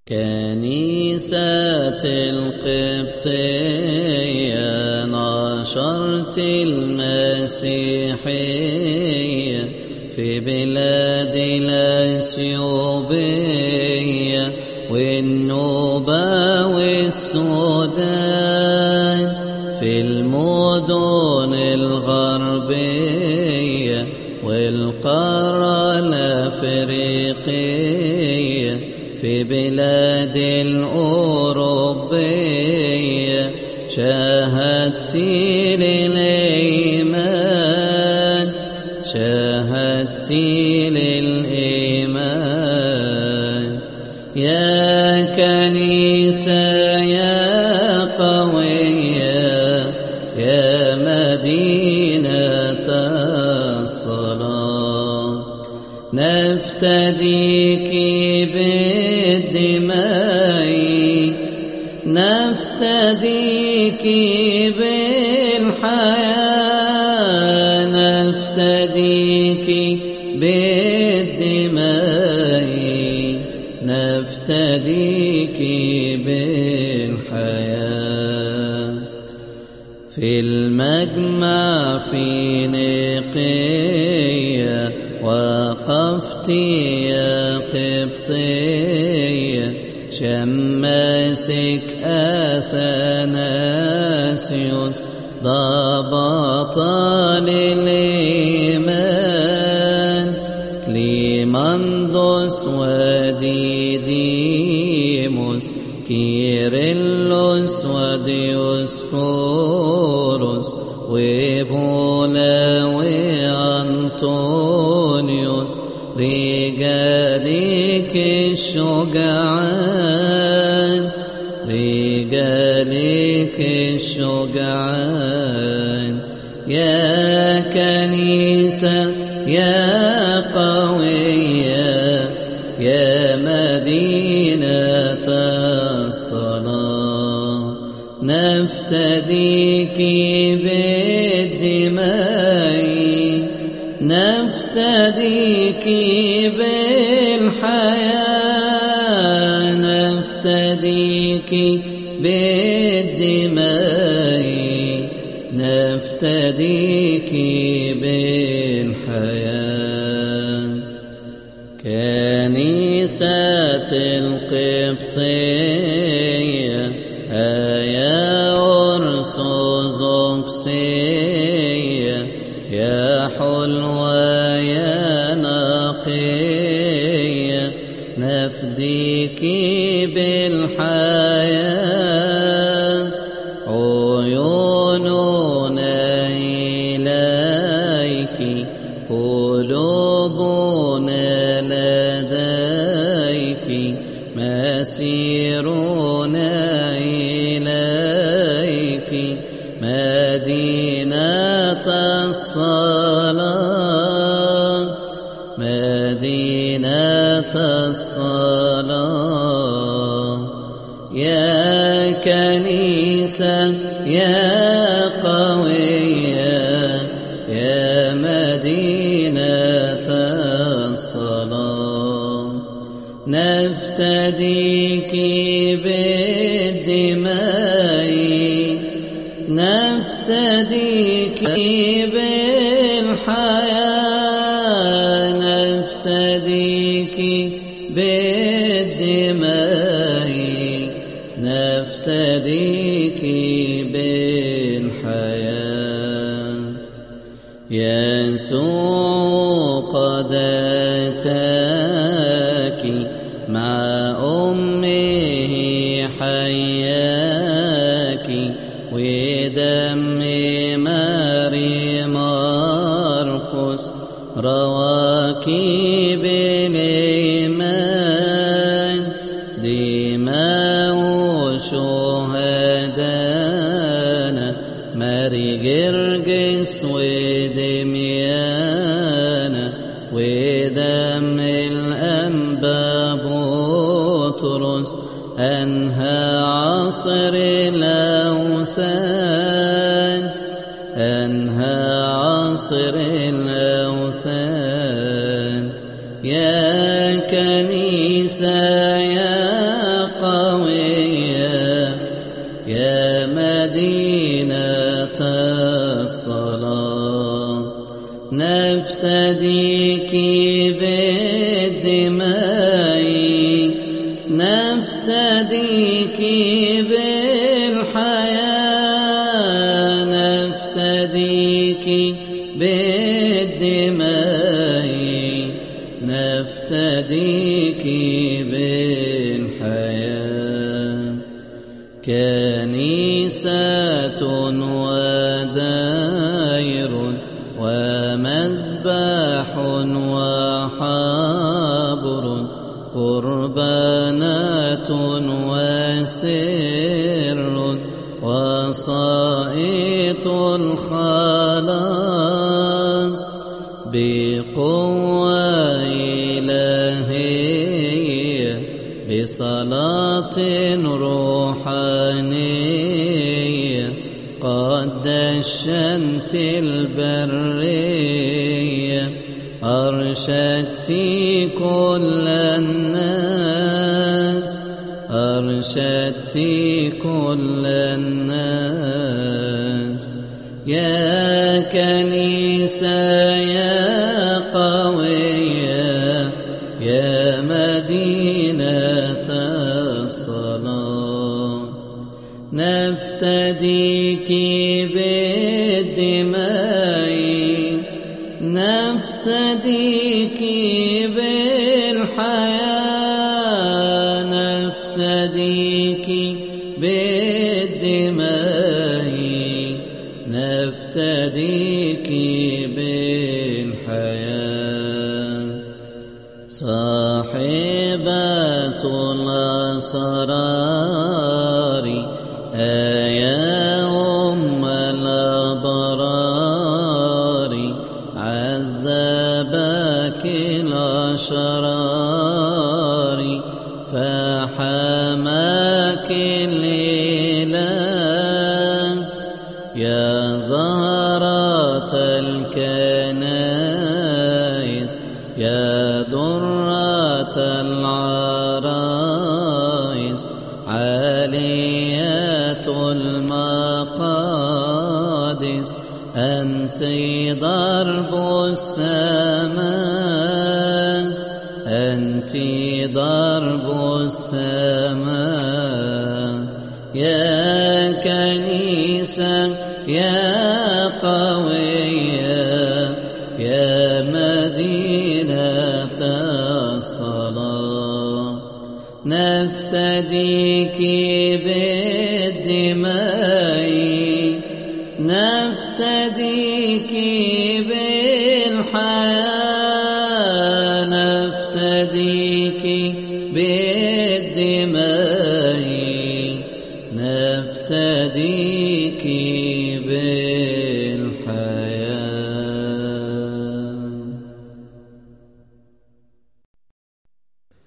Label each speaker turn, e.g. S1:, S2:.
S1: كنيسة القبطية نشرت المسيحية في بلاد الأثيوبية والنوبة والسودان، في المدن الغربية والقارة الأفريقية، في بلاد الأوروبية شاهدت للإيمان، شاهدت للإيمان. يا كنيسة يا قوية يا مدينة الصلاة، نفتديك بالدماء، نفتديك بالحياة، نفتديك بالدماء، نفتديك بالحياة. في المجمع في نقية وقفت يا قبطية، شماسك أثناسيوس ضبط للإيمان، كليماندوس وديديموس كيرلس وديوسكوروس وبولا وأنطونيوس، رجالك الشجعان، رجالك الشجعان. يا كنيسة يا قوية يا مدينة الصلاة، نفتديك بالدماء، نفتديك بالحياة، نفتديك بالدماء، نفتديك بالحياة. كنيسة القبطية يا أرثوذكسية يا حلوة يا نقية، نفديك بالحياة. عيوننا إليك، قلوبنا لديك، مسيرنا إليك، مدينة الصلاة، مدينة الصلاة. يا كنيسة يا قوية يا مدينة الصلاة، نفتديك بالدماء، نفتديك بالحياة، نفتديك بالدماء، نفتديك بالحياة. يسوع قد أتاك مع أمه حياك، ودم ماري مرقس رواك بالإيمان، دماء شهدانا ماري جرجس ودميانا، ودم الأنبا بطرس أنهى عصر الأوثان، أنهى عصر الأوثان. يا كنيسة يا نفتديك بالدماء نفتديك بالحياة نفتديك بالدماء نفتديك بالحياة كنيسة وداير ومذبح وحبر قربانات وسر وصائت الخلاص بقوة إلهية بصلاة روحانية قد دشنت البرية أرشدت كل الناس أرشدت كل الناس يا كنيسة يا قوية يا مدينة الصلاة نفتديك بالدماء نفتديك بالحياة نفتديك بالدماء نفتديك بالحياة صاحبة الأسرار يا أم الأبرار عذبك الأشرار فحماك الإله يا زهرة الكنائس يا درة العرايس عالية المقادس أنت ضرب السماء أنت ضرب السماء يا كنيسة يا قوية يا مدينة الصلاة نفتديك بالدماء نفتديك بالحياة نفتديك بالدماء نفتديك